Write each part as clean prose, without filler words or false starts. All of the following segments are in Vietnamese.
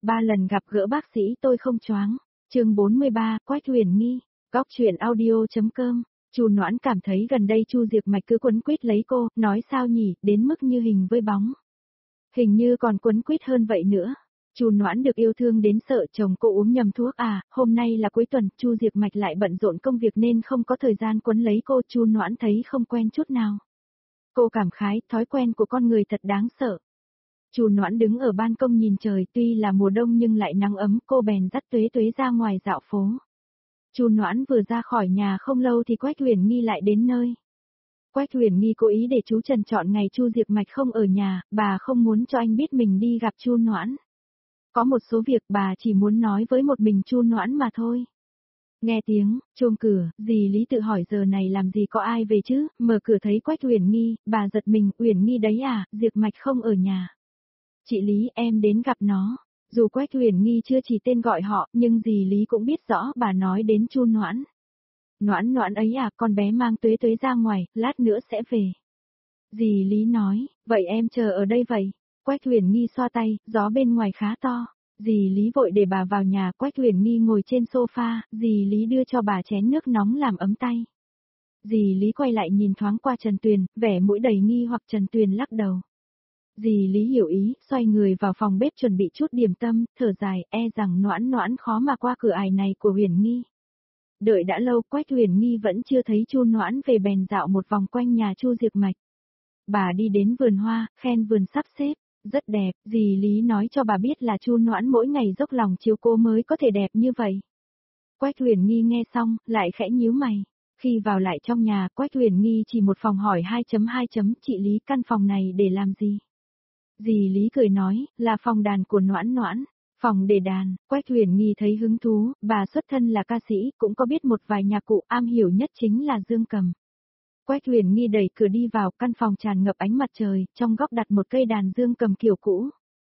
3 lần gặp gỡ bác sĩ tôi không choáng. Chương 43, Quách Huyền Nghi. Góc truyện audio.com. Chu Noãn cảm thấy gần đây Chu Diệp Mạch cứ quấn quýt lấy cô, nói sao nhỉ, đến mức như hình với bóng. Hình như còn quấn quýt hơn vậy nữa. Chu Noãn được yêu thương đến sợ chồng cô uống nhầm thuốc à, hôm nay là cuối tuần, Chu Diệp Mạch lại bận rộn công việc nên không có thời gian quấn lấy cô, Chu Noãn thấy không quen chút nào. Cô cảm khái, thói quen của con người thật đáng sợ. Chu Noãn đứng ở ban công nhìn trời, tuy là mùa đông nhưng lại nắng ấm, cô bèn dắt Tuế Tuế ra ngoài dạo phố. Chu Noãn vừa ra khỏi nhà không lâu thì Quách Huyền Nghi lại đến nơi. Quách Huyền Nghi cố ý để chú Trần chọn ngày Chu Diệp Mạch không ở nhà, bà không muốn cho anh biết mình đi gặp Chu Noãn. Có một số việc bà chỉ muốn nói với một mình Chu Noãn mà thôi. Nghe tiếng chuông cửa, dì Lý tự hỏi giờ này làm gì có ai về chứ, mở cửa thấy Quách Huyền Nghi, bà giật mình, Huyền Nghi đấy à, Diệp Mạch không ở nhà. Chị Lý, em đến gặp nó. Dù Quách Huyền Nghi chưa chỉ tên gọi họ, nhưng dì Lý cũng biết rõ bà nói đến Chu Noãn. Noãn Noãn ấy à, con bé mang Tuế Tuế ra ngoài, lát nữa sẽ về. Dì Lý nói, vậy em chờ ở đây vậy. Quách Huyền Nghi xoa tay, gió bên ngoài khá to. Dì Lý vội để bà vào nhà, Quách Huyền Nghi ngồi trên sofa, dì Lý đưa cho bà chén nước nóng làm ấm tay. Dì Lý quay lại nhìn thoáng qua Trần Tuyền, vẻ mũi đầy nghi hoặc Trần Tuyền lắc đầu. Dì Lý hiểu ý, xoay người vào phòng bếp chuẩn bị chút điểm tâm, thở dài, e rằng Noãn Noãn khó mà qua cửa ải này của Huyền Nghi. Đợi đã lâu, Quách Huyền Nghi vẫn chưa thấy Chu Noãn về, bèn dạo một vòng quanh nhà Chu Diệp Mạch. Bà đi đến vườn hoa, khen vườn sắp xếp, rất đẹp, dì Lý nói cho bà biết là Chu Noãn mỗi ngày dốc lòng chiếu cố mới có thể đẹp như vậy. Quách Huyền Nghi nghe xong, lại khẽ nhíu mày. Khi vào lại trong nhà, Quách Huyền Nghi chỉ một phòng hỏi 2.2. Chị Lý, căn phòng này để làm gì? Dì Lý cười nói, là phòng đàn của Noãn Noãn. Phòng để đàn, Quách Huyền Nghi thấy hứng thú, bà xuất thân là ca sĩ, cũng có biết một vài nhạc cụ, am hiểu nhất chính là dương cầm. Quách Huyền Nghi đẩy cửa đi vào, căn phòng tràn ngập ánh mặt trời, trong góc đặt một cây đàn dương cầm kiểu cũ.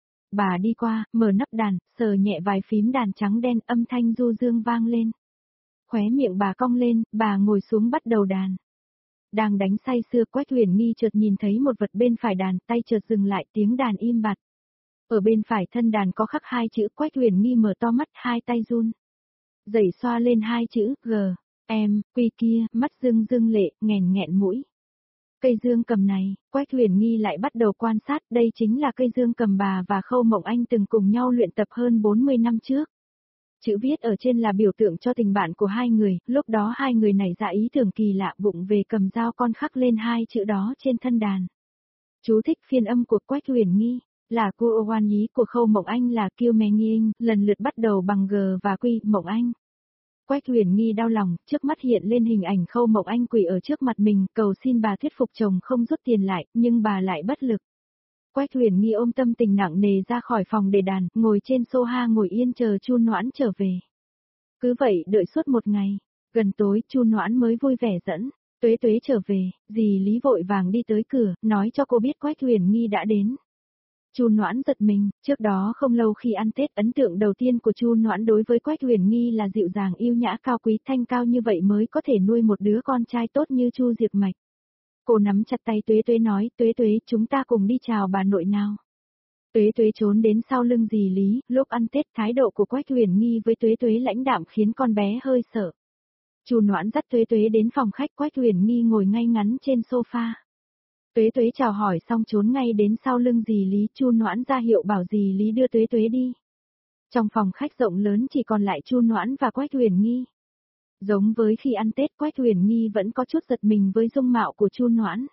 Bà đi qua, mở nắp đàn, sờ nhẹ vài phím đàn trắng đen, âm thanh du dương vang lên. Khóe miệng bà cong lên, bà ngồi xuống bắt đầu đàn. Đang đánh say sưa, Quách Huyền Nghi chợt nhìn thấy một vật bên phải đàn, tay chợt dừng lại, tiếng đàn im bặt. Ở bên phải thân đàn có khắc 2 chữ, Quách Huyền Nghi mở to mắt, 2 tay run. Dẩy xoa lên 2 chữ, G, em, quy kia, mắt rưng rưng lệ, nghẹn nghẹn mũi. Cây dương cầm này, Quách Huyền Nghi lại bắt đầu quan sát, đây chính là cây dương cầm bà và Khâu Mộng Anh từng cùng nhau luyện tập hơn 40 năm trước. Chữ viết ở trên là biểu tượng cho tình bạn của hai người, lúc đó hai người nảy ra ý tưởng kỳ lạ, bụng về cầm dao con khắc lên 2 chữ đó trên thân đàn. Chú thích phiên âm của Quách Huyền Nghi, là cô oan nhí của Khâu Mộng Anh là Kiêu Mè Nghiêng, lần lượt bắt đầu bằng G và Quy, Mộng Anh. Quách Huyền Nghi đau lòng, trước mắt hiện lên hình ảnh Khâu Mộng Anh quỳ ở trước mặt mình, cầu xin bà thuyết phục chồng không rút tiền lại, nhưng bà lại bất lực. Quách Huyền Nghi ôm tâm tình nặng nề ra khỏi phòng để đàn, ngồi trên sofa ngồi yên chờ Chu Noãn trở về. Cứ vậy đợi suốt một ngày, gần tối Chu Noãn mới vui vẻ dẫn Tuế Tuế trở về, dì Lý vội vàng đi tới cửa, nói cho cô biết Quách Huyền Nghi đã đến. Chu Noãn giật mình, trước đó không lâu khi ăn Tết, ấn tượng đầu tiên của Chu Noãn đối với Quách Huyền Nghi là dịu dàng yêu nhã cao quý, thanh cao như vậy mới có thể nuôi một đứa con trai tốt như Chu Diệp Mạch. Cô nắm chặt tay Tuế Tuế nói, Tuế Tuế, chúng ta cùng đi chào bà nội nào. Tuế Tuế trốn đến sau lưng dì Lý, lúc ăn Tết thái độ của Quách Huyền Nghi với Tuế Tuế lãnh đạm khiến con bé hơi sợ. Chu Noãn dắt Tuế Tuế đến phòng khách, Quách Huyền Nghi ngồi ngay ngắn trên sofa. Tuế Tuế chào hỏi xong trốn ngay đến sau lưng dì Lý, Chu Noãn ra hiệu bảo dì Lý đưa Tuế Tuế đi. Trong phòng khách rộng lớn chỉ còn lại Chu Noãn và Quách Huyền Nghi. Giống với khi ăn Tết, Quách Huyền Nghi vẫn có chút giật mình với dung mạo của Chu Noãn.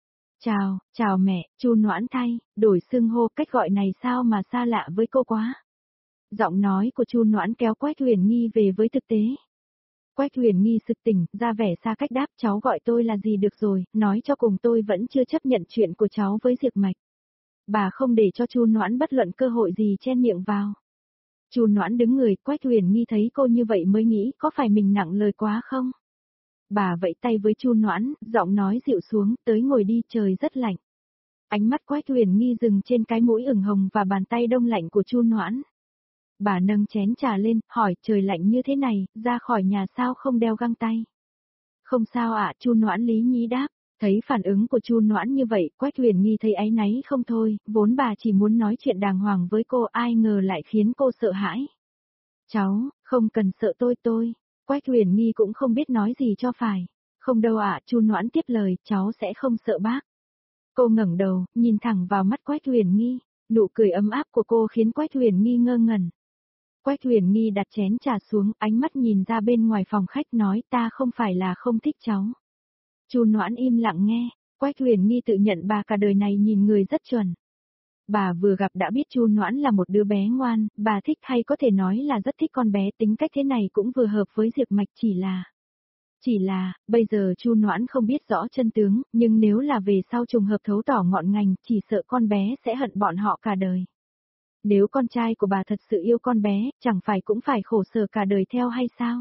Chào mẹ, Chu Noãn thay, đổi xưng hô, cách gọi này sao mà xa lạ với cô quá. Giọng nói của Chu Noãn kéo Quách Huyền Nghi về với thực tế. Quách Huyền Nghi sực tỉnh, ra vẻ xa cách đáp, cháu gọi tôi là gì được rồi, nói cho cùng tôi vẫn chưa chấp nhận chuyện của cháu với Diệp Mạch. Bà không để cho Chu Noãn bất luận cơ hội gì chen miệng vào. Chu Noãn đứng người, Quách Huyền Nghi thấy cô như vậy mới nghĩ có phải mình nặng lời quá không? Bà vẫy tay với Chu Noãn, giọng nói dịu xuống, tới ngồi đi, trời rất lạnh. Ánh mắt Quách Huyền Nghi dừng trên cái mũi ửng hồng và bàn tay đông lạnh của Chu Noãn. Bà nâng chén trà lên, hỏi, trời lạnh như thế này, ra khỏi nhà sao không đeo găng tay? Không sao ạ, Chu Noãn lý nhí đáp, Thấy phản ứng của Chu Noãn như vậy, Quách Huyền Nghi thấy áy náy không thôi, vốn bà chỉ muốn nói chuyện đàng hoàng với cô, ai ngờ lại khiến cô sợ hãi. Cháu, không cần sợ tôi. Quách Huyền Nghi cũng không biết nói gì cho phải. Không đâu ạ, Chu Noãn tiếp lời, cháu sẽ không sợ bác. Cô ngẩng đầu, nhìn thẳng vào mắt Quách Huyền Nghi, nụ cười ấm áp của cô khiến Quách Huyền Nghi ngơ ngẩn. Quách Huyền Nghi đặt chén trà xuống, ánh mắt nhìn ra bên ngoài phòng khách nói ta không phải là không thích cháu. Chu Noãn im lặng nghe, Quách Huyền Nghi tự nhận bà cả đời này nhìn người rất chuẩn. Bà vừa gặp đã biết Chu Noãn là một đứa bé ngoan, bà thích hay có thể nói là rất thích con bé, tính cách thế này cũng vừa hợp với Diệp Mạch, chỉ là, bây giờ Chu Noãn không biết rõ chân tướng, nhưng nếu là về sau trùng hợp thấu tỏ ngọn ngành, chỉ sợ con bé sẽ hận bọn họ cả đời. Nếu con trai của bà thật sự yêu con bé, chẳng phải cũng phải khổ sở cả đời theo hay sao?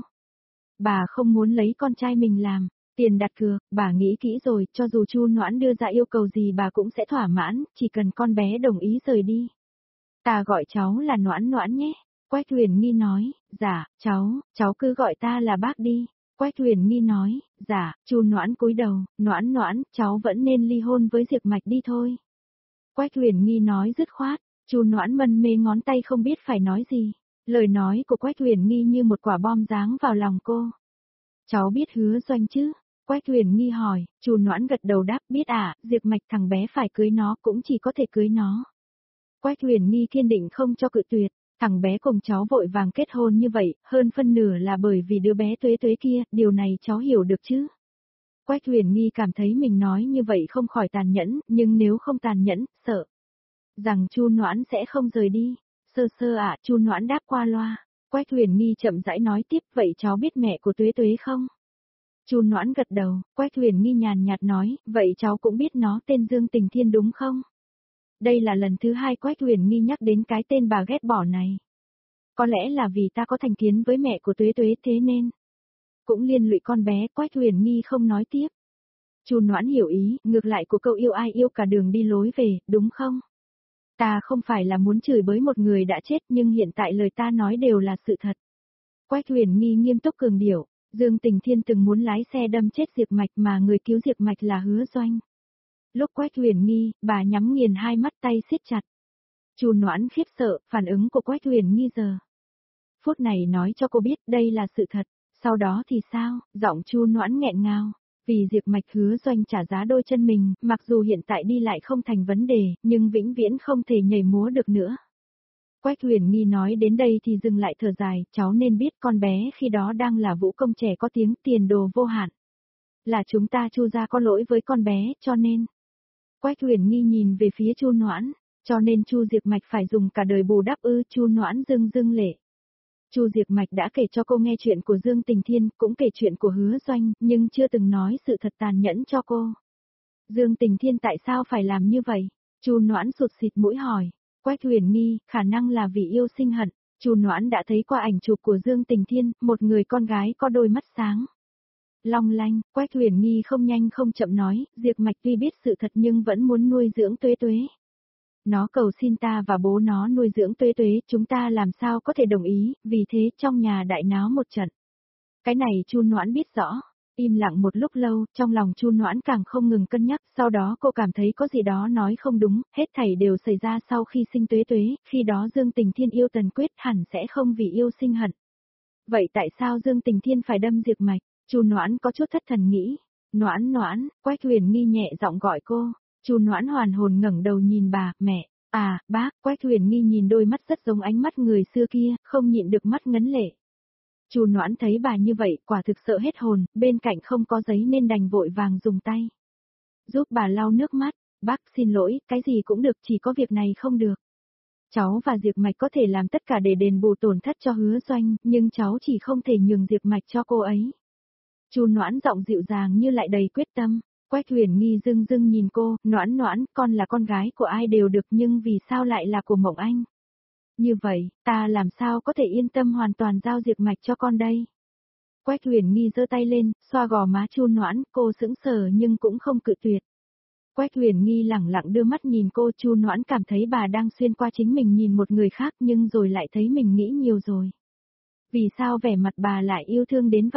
Bà không muốn lấy con trai mình làm tiền đặt cược, bà nghĩ kỹ rồi, cho dù Chu Noãn đưa ra yêu cầu gì bà cũng sẽ thỏa mãn, chỉ cần con bé đồng ý rời đi. Ta gọi cháu là Noãn Noãn nhé. Quách Huyền Nghi nói, dạ, cháu cứ gọi ta là bác đi. Quách Huyền Nghi nói, dạ, Chu Noãn cúi đầu, Noãn Noãn, cháu vẫn nên ly hôn với Diệp Mạch đi thôi. Quách Huyền Nghi nói dứt khoát, Chu Noãn mân mê ngón tay không biết phải nói gì. Lời nói của Quách Huyền Nghi như một quả bom giáng vào lòng cô. Cháu biết Hứa Doanh chứ? Quách Huyền Nghi hỏi, Chu Noãn gật đầu đáp biết Diệp Mạch thằng bé phải cưới nó cũng chỉ có thể cưới nó. Quách Huyền Nghi kiên định không cho cự tuyệt, thằng bé cùng cháu vội vàng kết hôn như vậy, hơn phân nửa là bởi vì đứa bé Tuế Tuế kia, điều này cháu hiểu được chứ? Quách Huyền Nghi cảm thấy mình nói như vậy không khỏi tàn nhẫn, nhưng nếu không tàn nhẫn, sợ rằng Chu Noãn sẽ không rời đi. Chu Noãn đáp qua loa. Quách Huyền Nghi chậm rãi nói tiếp, vậy cháu biết mẹ của Tuế Tuế không? Chu Noãn gật đầu, Quách Huyền Nghi nhàn nhạt nói, vậy cháu cũng biết nó tên Dương Tình Thiên đúng không? Đây là lần thứ hai Quách Huyền Nghi nhắc đến cái tên bà ghét bỏ này. Có lẽ là vì ta có thành kiến với mẹ của Tuế Tuế thế nên cũng liên lụy con bé, Quách Huyền Nghi không nói tiếp. Chu Noãn hiểu ý, ngược lại của câu yêu ai yêu cả đường đi lối về, đúng không? Ta không phải là muốn chửi bới một người đã chết nhưng hiện tại lời ta nói đều là sự thật. Quách Huyền Nghi nghiêm túc cường điệu, Dương Tình Thiên từng muốn lái xe đâm chết Diệp Mạch mà người cứu Diệp Mạch là Hứa Doanh. Lúc Quách Huyền Nghi, bà nhắm nghiền hai mắt tay siết chặt. Chu Noãn khiếp sợ, phản ứng của Quách Huyền Nghi giờ phút này nói cho cô biết đây là sự thật, sau đó thì sao? Giọng Chu Noãn nghẹn ngào. Vì Diệp Mạch Hứa Doanh trả giá đôi chân mình, mặc dù hiện tại đi lại không thành vấn đề, nhưng vĩnh viễn không thể nhảy múa được nữa. Quách Huyền Nghi nói đến đây thì dừng lại thở dài, cháu nên biết con bé khi đó đang là vũ công trẻ có tiếng tiền đồ vô hạn. Là chúng ta Chu gia có lỗi với con bé, cho nên. Quách Huyền Nghi nhìn về phía Chu Noãn, cho nên Chu Diệp Mạch phải dùng cả đời bù đắp ư? Chu Noãn rưng rưng lệ. Chu Diệp Mạch đã kể cho cô nghe chuyện của Dương Tình Thiên, cũng kể chuyện của Hứa Doanh, nhưng chưa từng nói sự thật tàn nhẫn cho cô. Dương Tình Thiên tại sao phải làm như vậy? Chu Noãn sụt xịt mũi hỏi. Quách Huyền Nghi, khả năng là vì yêu sinh hận. Chu Noãn đã thấy qua ảnh chụp của Dương Tình Thiên, một người con gái có đôi mắt sáng long lanh. Quách Huyền Nghi không nhanh không chậm nói, Diệp Mạch tuy biết sự thật nhưng vẫn muốn nuôi dưỡng Tuế Tuế. Nó cầu xin ta và bố nó nuôi dưỡng Tuế Tuế, chúng ta làm sao có thể đồng ý, vì thế trong nhà đại náo một trận. Cái này Chu Noãn biết rõ. Im lặng một lúc lâu, trong lòng Chu Noãn càng không ngừng cân nhắc, sau đó cô cảm thấy có gì đó nói không đúng, hết thảy đều xảy ra sau khi sinh Tuế Tuế, khi đó Dương Tình Thiên yêu Tần Quyết hẳn sẽ không vì yêu sinh hận. Vậy tại sao Dương Tình Thiên phải đâm Diệp Mạch? Chu Noãn có chút thất thần nghĩ. Noãn Noãn, Quách Huyền Nghi nhẹ giọng gọi cô. Chu Noãn hoàn hồn ngẩng đầu nhìn bà, mẹ, bác. Quách Huyền Nghi nhìn đôi mắt rất giống ánh mắt người xưa kia, không nhịn được mắt ngấn lệ. Chu Noãn thấy bà như vậy, quả thực sợ hết hồn, bên cạnh không có giấy nên đành vội vàng dùng tay giúp bà lau nước mắt. Bác xin lỗi, cái gì cũng được, chỉ có việc này không được. Cháu và Diệp Mạch có thể làm tất cả để đền bù tổn thất cho Hứa Doanh, nhưng cháu chỉ không thể nhường Diệp Mạch cho cô ấy. Chu Noãn giọng dịu dàng như lại đầy quyết tâm. Quách Huyền Nghi dưng dưng nhìn cô, Noãn Noãn, con là con gái của ai đều được nhưng vì sao lại là của Mộng Anh? Như vậy, ta làm sao có thể yên tâm hoàn toàn giao Diệp Mạch cho con đây? Quách Huyền Nghi giơ tay lên, xoa gò má Chu Noãn, cô sững sờ nhưng cũng không cự tuyệt. Quách Huyền Nghi lẳng lặng đưa mắt nhìn cô, Chu Noãn cảm thấy bà đang xuyên qua chính mình nhìn một người khác nhưng rồi lại thấy mình nghĩ nhiều rồi. Vì sao vẻ mặt bà lại yêu thương đến vậy?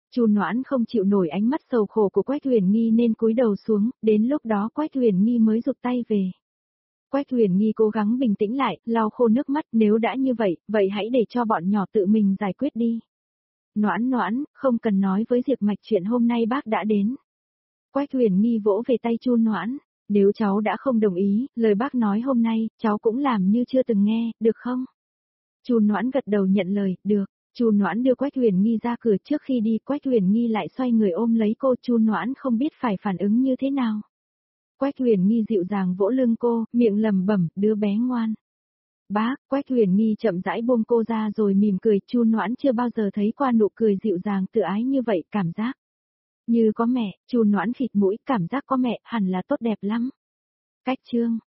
Chu Noãn không chịu nổi ánh mắt sầu khổ của Quách Huyền Nghi nên cúi đầu xuống, đến lúc đó Quách Huyền Nghi mới rụt tay về. Quách Huyền Nghi cố gắng bình tĩnh lại, lau khô nước mắt, nếu đã như vậy, vậy hãy để cho bọn nhỏ tự mình giải quyết đi. Noãn Noãn, không cần nói với Diệp Mạch chuyện hôm nay bác đã đến. Quách Huyền Nghi vỗ về tay Chu Noãn, nếu cháu đã không đồng ý, lời bác nói hôm nay, cháu cũng làm như chưa từng nghe, được không? Chu Noãn gật đầu nhận lời, được. Chu Noãn đưa Quách Huyền Nghi ra cửa, trước khi đi Quách Huyền Nghi lại xoay người ôm lấy cô, Chu Noãn không biết phải phản ứng như thế nào. Quách Huyền Nghi dịu dàng vỗ lưng cô, miệng lẩm bẩm, đứa bé ngoan. Bác, Quách Huyền Nghi chậm rãi buông cô ra rồi mỉm cười, Chu Noãn chưa bao giờ thấy qua nụ cười dịu dàng tự ái như vậy, cảm giác như có mẹ. Chu Noãn khịt mũi, cảm giác có mẹ hẳn là tốt đẹp lắm. Cách chương